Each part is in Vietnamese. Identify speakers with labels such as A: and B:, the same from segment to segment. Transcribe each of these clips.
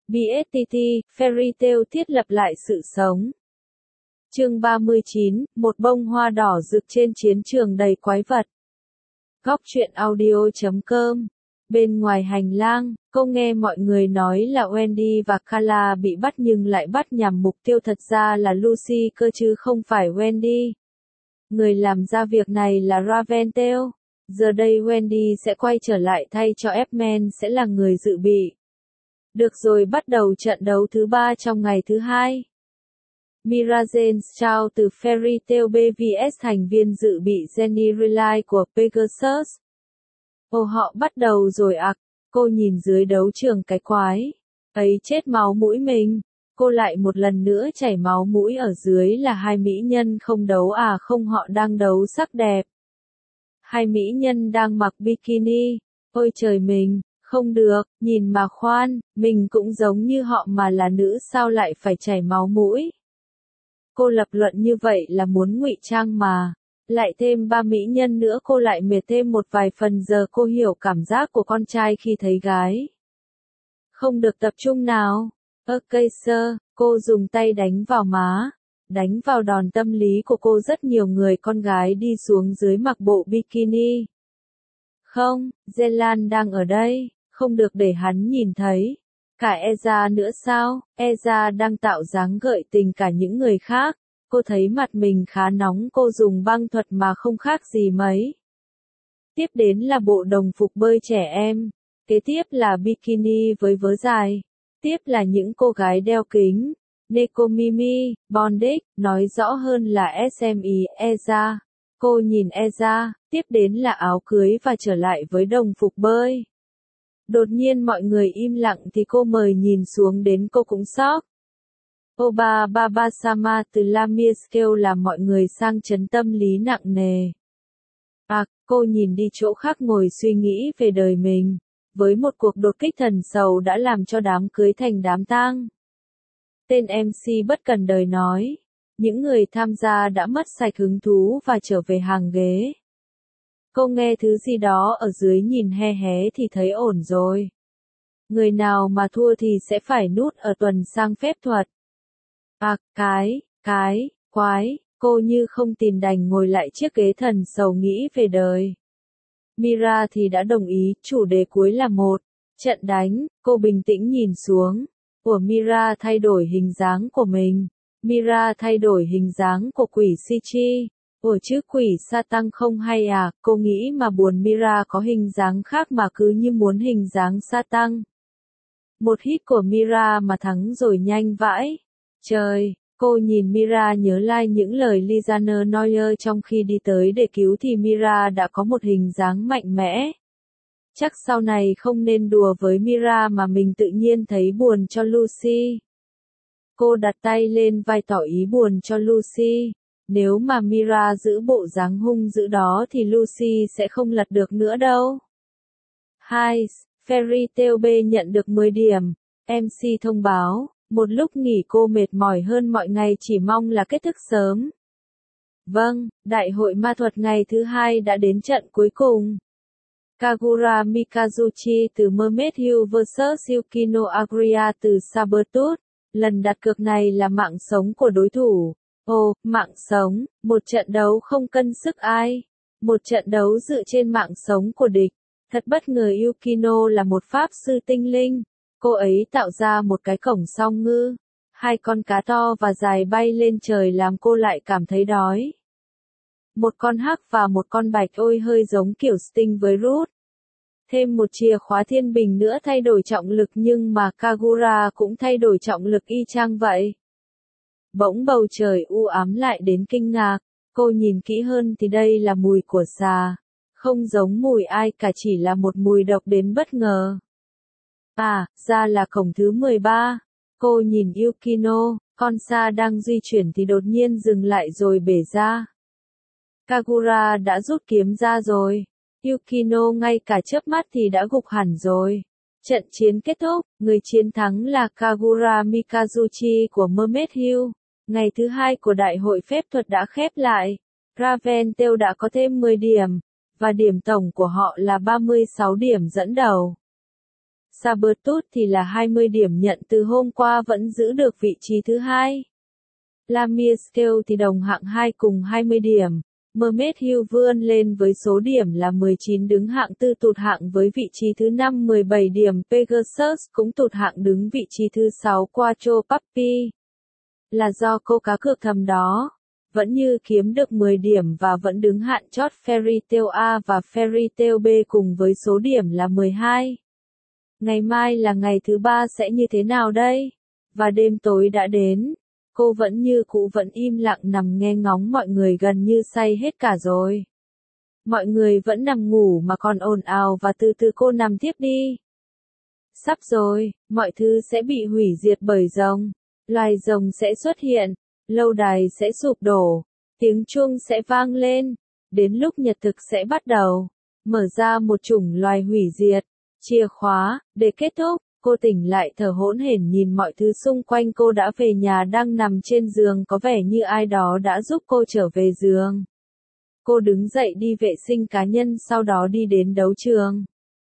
A: BSTT, Fairy Tail thiết lập lại sự sống. Chương 39, một bông hoa đỏ rực trên chiến trường đầy quái vật. Góc truyện audio.com. Bên ngoài hành lang, cô nghe mọi người nói là Wendy và Carla bị bắt nhưng lại bắt nhằm mục tiêu thật ra là Lucy cơ chứ không phải Wendy. Người làm ra việc này là Raventail. Giờ đây Wendy sẽ quay trở lại thay cho F-Man sẽ là người dự bị. Được rồi, bắt đầu trận đấu thứ 3 trong ngày thứ 2. Mira Jane trao từ Fairy Tail BVS thành viên dự bị Jenny Riley của Pegasus. Ồ, họ bắt đầu rồi ạ. Cô nhìn dưới đấu trường cái quái ấy chết máu mũi mình. Cô lại một lần nữa chảy máu mũi. Ở dưới là hai mỹ nhân không đấu à? Không, họ đang đấu sắc đẹp. Hai mỹ nhân đang mặc bikini. Ôi trời mình, không được, nhìn mà khoan, mình cũng giống như họ mà là nữ sao lại phải chảy máu mũi. Cô lập luận như vậy là muốn ngụy trang mà. Lại thêm ba mỹ nhân nữa cô lại mệt thêm một vài phần. Giờ cô hiểu cảm giác của con trai khi thấy gái. Không được tập trung nào. Ok sir, cô dùng tay đánh vào má. Đánh vào đòn tâm lý của cô. Rất nhiều người con gái đi xuống dưới mặc bộ bikini. Không, Zelan đang ở đây, không được để hắn nhìn thấy. Cả Eza nữa sao? Eza đang tạo dáng gợi tình cả những người khác. Cô thấy mặt mình khá nóng, cô dùng băng thuật mà không khác gì mấy. Tiếp đến là bộ đồng phục bơi trẻ em. Kế tiếp là bikini với vớ dài. Tiếp là những cô gái đeo kính. Nekomimi, Bondage, nói rõ hơn là SMI, Eza. Cô nhìn Eza, tiếp đến là áo cưới và trở lại với đồng phục bơi. Đột nhiên mọi người im lặng thì cô mời nhìn xuống đến cô cũng sốc. Oba Baba Sama từ Lamia kêu là mọi người sang chấn tâm lý nặng nề. Cô nhìn đi chỗ khác ngồi suy nghĩ về đời mình. Với một cuộc đột kích thần sầu đã làm cho đám cưới thành đám tang. Tên MC bất cần đời nói. Những người tham gia đã mất sạch hứng thú và trở về hàng ghế. Cô nghe thứ gì đó ở dưới nhìn he hé thì thấy ổn rồi. Người nào mà thua thì sẽ phải nút ở tuần sang phép thuật. Quái, cô như không tìm đành ngồi lại chiếc ghế thần sầu nghĩ về đời. Mira thì đã đồng ý, chủ đề cuối là một trận đánh, cô bình tĩnh nhìn xuống. Của Mira thay đổi hình dáng của mình. Mira thay đổi hình dáng của quỷ Sichi. Ủa chứ quỷ Satan không hay à? Cô nghĩ mà buồn Mira có hình dáng khác mà cứ như muốn hình dáng Satan. Một hit của Mira mà thắng rồi nhanh vãi. Trời, cô nhìn Mira nhớ lại những lời Lizaner Neuer trong khi đi tới để cứu thì Mira đã có một hình dáng mạnh mẽ. Chắc sau này không nên đùa với Mira mà mình tự nhiên thấy buồn cho Lucy. Cô đặt tay lên vai tỏ ý buồn cho Lucy. Nếu mà Mira giữ bộ dáng hung dữ đó thì Lucy sẽ không lật được nữa đâu. 2. Fairy Tail B nhận được 10 điểm. MC thông báo, một lúc nghỉ cô mệt mỏi hơn mọi ngày chỉ mong là kết thúc sớm. Vâng, đại hội ma thuật ngày thứ 2 đã đến trận cuối cùng. Kagura Mikazuchi từ Mermaid Hill vs Yukino Agria từ Sabertooth. Lần đặt cược này là mạng sống của đối thủ. Ồ, mạng sống, một trận đấu không cân sức ai. Một trận đấu dựa trên mạng sống của địch. Thật bất ngờ Yukino là một pháp sư tinh linh. Cô ấy tạo ra một cái cổng song ngư. Hai con cá to và dài bay lên trời làm cô lại cảm thấy đói. Một con hắc và một con bạch ôi hơi giống kiểu Sting với Root. Thêm một chìa khóa thiên bình nữa thay đổi trọng lực nhưng mà Kagura cũng thay đổi trọng lực y chang vậy. Bỗng bầu trời u ám lại đến kinh ngạc. Cô nhìn kỹ hơn thì đây là mùi của xà. Không giống mùi ai cả chỉ là một mùi độc đến bất ngờ. Ra là cổng thứ 13. Cô nhìn Yukino, con xa đang di chuyển thì đột nhiên dừng lại rồi bể ra. Kagura đã rút kiếm ra rồi. Yukino ngay cả chớp mắt thì đã gục hẳn rồi. Trận chiến kết thúc, người chiến thắng là Kagura Mikazuchi của Mermaid Hill. Ngày thứ 2 của đại hội phép thuật đã khép lại. Raventail đã có thêm 10 điểm, và điểm tổng của họ là 36 điểm dẫn đầu. Sabertooth thì là 20 điểm nhận từ hôm qua vẫn giữ được vị trí thứ hai. Lamia Scale thì đồng hạng 2 cùng 20 điểm. Mermaid Hill vươn lên với số điểm là 19 đứng hạng 4 tụt hạng với vị trí thứ 5 17 điểm. Pegasus cũng tụt hạng đứng vị trí thứ 6 Quattro Puppy. Là do cô cá cược thầm đó. Vẫn như kiếm được 10 điểm và vẫn đứng hạn chót Fairy Tail A và Fairy Tail B cùng với số điểm là 12. Ngày mai là ngày thứ 3 sẽ như thế nào đây? Và đêm tối đã đến. Cô vẫn như cũ vẫn im lặng nằm nghe ngóng mọi người gần như say hết cả rồi. Mọi người vẫn nằm ngủ mà còn ồn ào và từ từ cô nằm tiếp đi. Sắp rồi, mọi thứ sẽ bị hủy diệt bởi rồng. Loài rồng sẽ xuất hiện, lâu đài sẽ sụp đổ, tiếng chuông sẽ vang lên, đến lúc nhật thực sẽ bắt đầu, mở ra một chủng loài hủy diệt, chìa khóa, để kết thúc. Cô tỉnh lại thở hổn hển nhìn mọi thứ xung quanh cô đã về nhà đang nằm trên giường có vẻ như ai đó đã giúp cô trở về giường. Cô đứng dậy đi vệ sinh cá nhân sau đó đi đến đấu trường.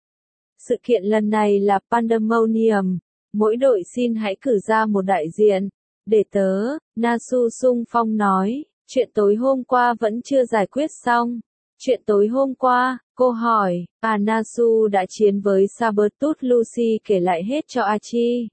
A: Sự kiện lần này là Pandemonium, mỗi đội xin hãy cử ra một đại diện. Để tớ, Nasu xung phong nói, chuyện tối hôm qua vẫn chưa giải quyết xong. Chuyện tối hôm qua, cô hỏi, Nasu đã chiến với Sabertooth. Lucy kể lại hết cho Archie.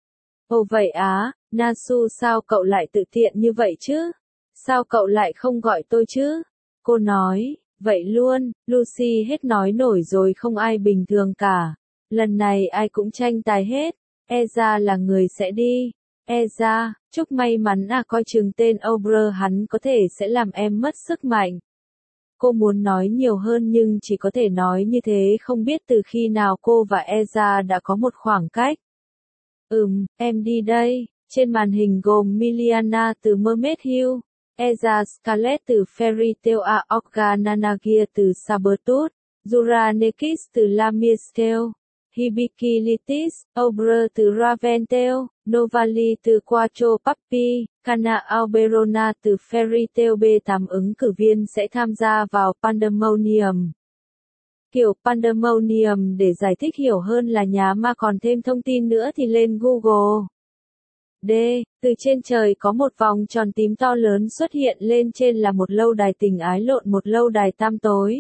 A: Ồ vậy á, Nasu sao cậu lại tự tiện như vậy chứ? Sao cậu lại không gọi tôi chứ? Cô nói, vậy luôn, Lucy hết nói nổi rồi không ai bình thường cả. Lần này ai cũng tranh tài hết, Eza là người sẽ đi. Eza, chúc may mắn coi chừng tên Ober hắn có thể sẽ làm em mất sức mạnh. Cô muốn nói nhiều hơn nhưng chỉ có thể nói như thế không biết từ khi nào cô và Eza đã có một khoảng cách. Em đi đây. Trên màn hình gồm Miliana từ Mermaid Hill, Eza Scarlet từ Fairy Tail A, Olga Nanagia từ Sabertooth, Zura Nekis từ Lamia Scale, Hibiki Litis, Ober từ Raventail, Novali từ Quattro Puppy, Kana Alberona từ Fairy Tail B. 8 ứng cử viên sẽ tham gia vào Pandemonium. Kiểu Pandemonium để giải thích hiểu hơn là nhà ma còn thêm thông tin nữa thì lên Google. D. Từ trên trời có một vòng tròn tím to lớn xuất hiện lên trên là một lâu đài tình ái lộn một lâu đài tam tối.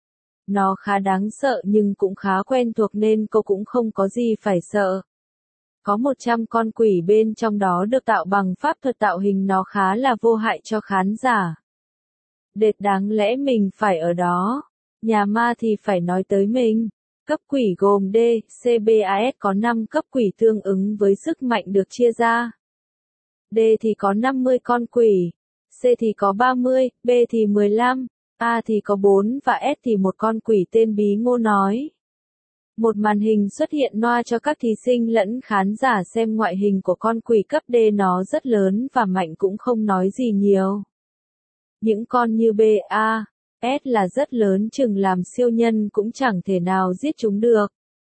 A: Nó khá đáng sợ nhưng cũng khá quen thuộc nên cô cũng không có gì phải sợ. Có 100 con quỷ bên trong đó được tạo bằng pháp thuật tạo hình nó khá là vô hại cho khán giả. Đệt đáng lẽ mình phải ở đó. Nhà ma thì phải nói tới mình. Cấp quỷ gồm D, C, B, A, S có 5 cấp quỷ tương ứng với sức mạnh được chia ra. D thì có 50 con quỷ, C thì có 30, B thì 15, A thì có 4 và S thì một con quỷ tên Bí Ngô nói. Một màn hình xuất hiện noa cho các thí sinh lẫn khán giả xem ngoại hình của con quỷ cấp D nó rất lớn và mạnh cũng không nói gì nhiều. Những con như B, A, S là rất lớn chừng làm siêu nhân cũng chẳng thể nào giết chúng được.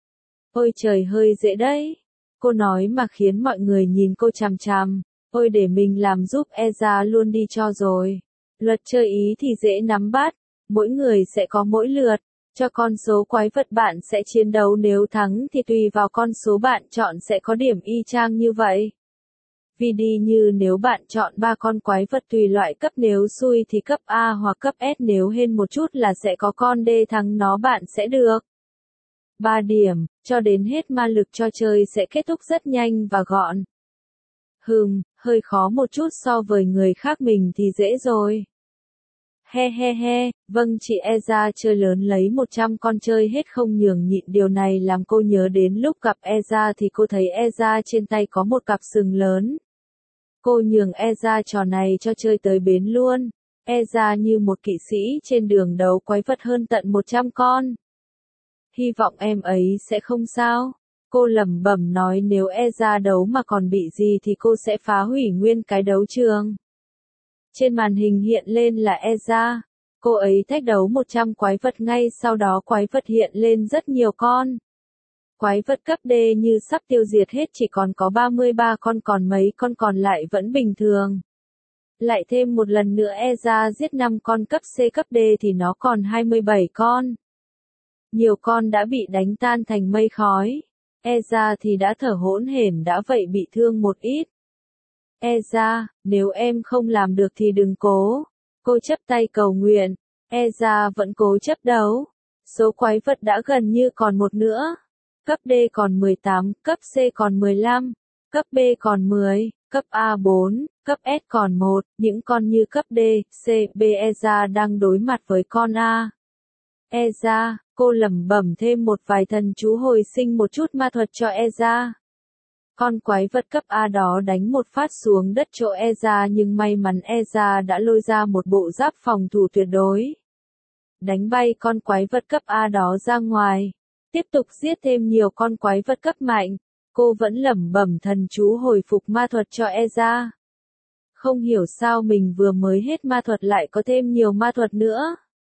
A: Ôi trời hơi dễ đấy. Cô nói mà khiến mọi người nhìn cô chằm chằm. Ôi để mình làm giúp Eza luôn đi cho rồi. Luật chơi ý thì dễ nắm bắt. Mỗi người sẽ có mỗi lượt. Cho con số quái vật bạn sẽ chiến đấu nếu thắng thì tùy vào con số bạn chọn sẽ có điểm y chang như vậy. Vì đi như nếu bạn chọn 3 con quái vật tùy loại cấp nếu xui thì cấp A hoặc cấp S nếu hên một chút là sẽ có con D thắng nó bạn sẽ được 3 điểm, cho đến hết ma lực trò chơi sẽ kết thúc rất nhanh và gọn. Hơi khó một chút so với người khác mình thì dễ rồi. He, vâng chị Eza chơi lớn lấy 100 con chơi hết không nhường nhịn điều này làm cô nhớ đến lúc gặp Eza thì cô thấy Eza trên tay có một cặp sừng lớn. Cô nhường Eza trò này cho chơi tới bến luôn. Eza như một kỵ sĩ trên đường đấu quái vật hơn tận 100 con. Hy vọng em ấy sẽ không sao. Cô lẩm bẩm nói nếu Eza đấu mà còn bị gì thì cô sẽ phá hủy nguyên cái đấu trường. Trên màn hình hiện lên là Eza. Cô ấy thách đấu 100 quái vật ngay sau đó quái vật hiện lên rất nhiều con. Quái vật cấp D như sắp tiêu diệt hết chỉ còn có 33 con còn mấy con còn lại vẫn bình thường. Lại thêm một lần nữa Eza giết 5 con cấp C cấp D thì nó còn 27 con. Nhiều con đã bị đánh tan thành mây khói. Eza thì đã thở hổn hển đã vậy bị thương một ít. Eza, nếu em không làm được thì đừng cố. Cô chấp tay cầu nguyện. Eza vẫn cố chấp đấu. Số quái vật đã gần như còn một nữa. Cấp D còn 18, cấp C còn 15, cấp B còn 10, cấp A 4, cấp S còn 1, những con như cấp D, C, B Eza đang đối mặt với con A. Eza, cô lẩm bẩm thêm một vài thần chú hồi sinh một chút ma thuật cho Eza. Con quái vật cấp A đó đánh một phát xuống đất chỗ Eza nhưng may mắn Eza đã lôi ra một bộ giáp phòng thủ tuyệt đối. Đánh bay con quái vật cấp A đó ra ngoài. Tiếp tục giết thêm nhiều con quái vật cấp mạnh. Cô vẫn lẩm bẩm thần chú hồi phục ma thuật cho Eza. Không hiểu sao mình vừa mới hết ma thuật lại có thêm nhiều ma thuật nữa.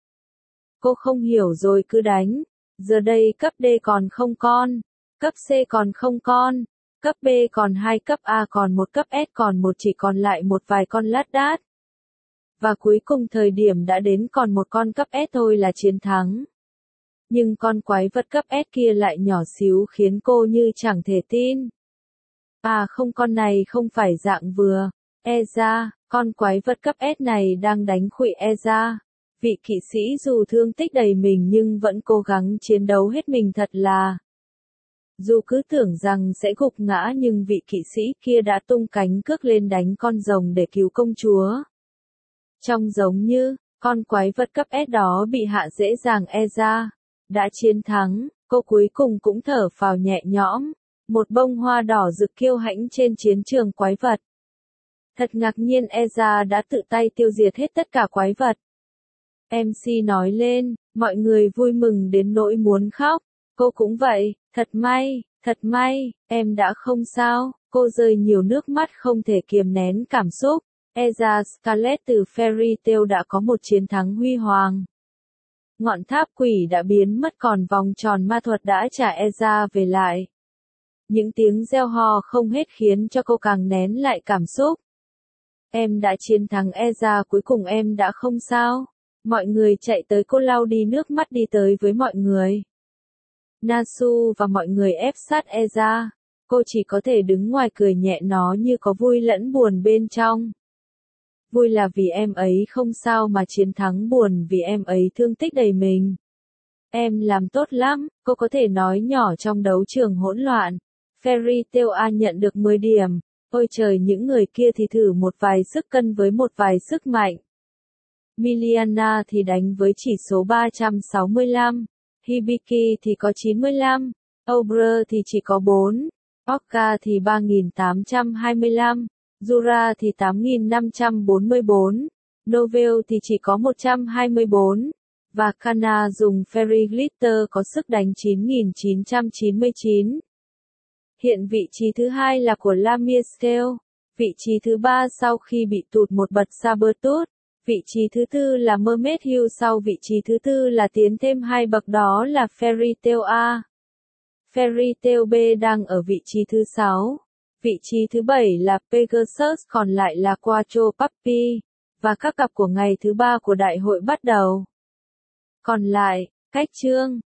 A: Cô không hiểu rồi cứ đánh. Giờ đây cấp D còn không con. Cấp C còn không con. Cấp B còn 2, cấp A còn 1, cấp S còn 1, chỉ còn lại một vài con lát đát. Và cuối cùng thời điểm đã đến còn một con cấp S thôi là chiến thắng. Nhưng con quái vật cấp S kia lại nhỏ xíu khiến cô như chẳng thể tin. À không, con này không phải dạng vừa. Eza, con quái vật cấp S này đang đánh khuỵu Eza. Vị kỵ sĩ dù thương tích đầy mình nhưng vẫn cố gắng chiến đấu hết mình thật là. Dù cứ tưởng rằng sẽ gục ngã nhưng vị kỵ sĩ kia đã tung cánh cước lên đánh con rồng để cứu công chúa. Trông giống như, con quái vật cấp S đó bị hạ dễ dàng Eza. Đã chiến thắng, cô cuối cùng cũng thở phào nhẹ nhõm. Một bông hoa đỏ rực kiêu hãnh trên chiến trường quái vật. Thật ngạc nhiên Eza đã tự tay tiêu diệt hết tất cả quái vật. MC nói lên, mọi người vui mừng đến nỗi muốn khóc. Cô cũng vậy, thật may, em đã không sao. Cô rơi nhiều nước mắt không thể kiềm nén cảm xúc. Eza Scarlet từ Fairy Tail đã có một chiến thắng huy hoàng. Ngọn tháp quỷ đã biến mất còn vòng tròn ma thuật đã trả Eza về lại. Những tiếng reo hò không hết khiến cho cô càng nén lại cảm xúc. Em đã chiến thắng Eza, cuối cùng em đã không sao. Mọi người chạy tới cô lau đi nước mắt đi tới với mọi người. Nasu và mọi người ép sát Eza. Cô chỉ có thể đứng ngoài cười nhẹ nó như có vui lẫn buồn bên trong. Vui là vì em ấy không sao mà chiến thắng buồn vì em ấy thương tích đầy mình. Em làm tốt lắm, cô có thể nói nhỏ trong đấu trường hỗn loạn. Fairy Tail A nhận được 10 điểm. Ôi trời, những người kia thì thử một vài sức cân với một vài sức mạnh. Miliana thì đánh với chỉ số 365. Hibiki thì có 95. Obre thì chỉ có 4. Okka thì 3825. Jura thì 8544. Novel thì chỉ có 124. Và Kana dùng Fairy Glitter có sức đánh 9999. Hiện vị trí thứ hai là của Lamiestel. Vị trí thứ ba sau khi bị tụt một bậc Sabertooth. Vị trí thứ tư là Mermaid Hill, sau vị trí thứ tư là tiến thêm 2 bậc đó là Fairy Tail A. Fairy Tail B đang ở vị trí thứ 6. Vị trí thứ 7 là Pegasus, còn lại là Quattro Puppy. Và các cặp của ngày thứ 3 của đại hội bắt đầu. Còn lại, cách chương.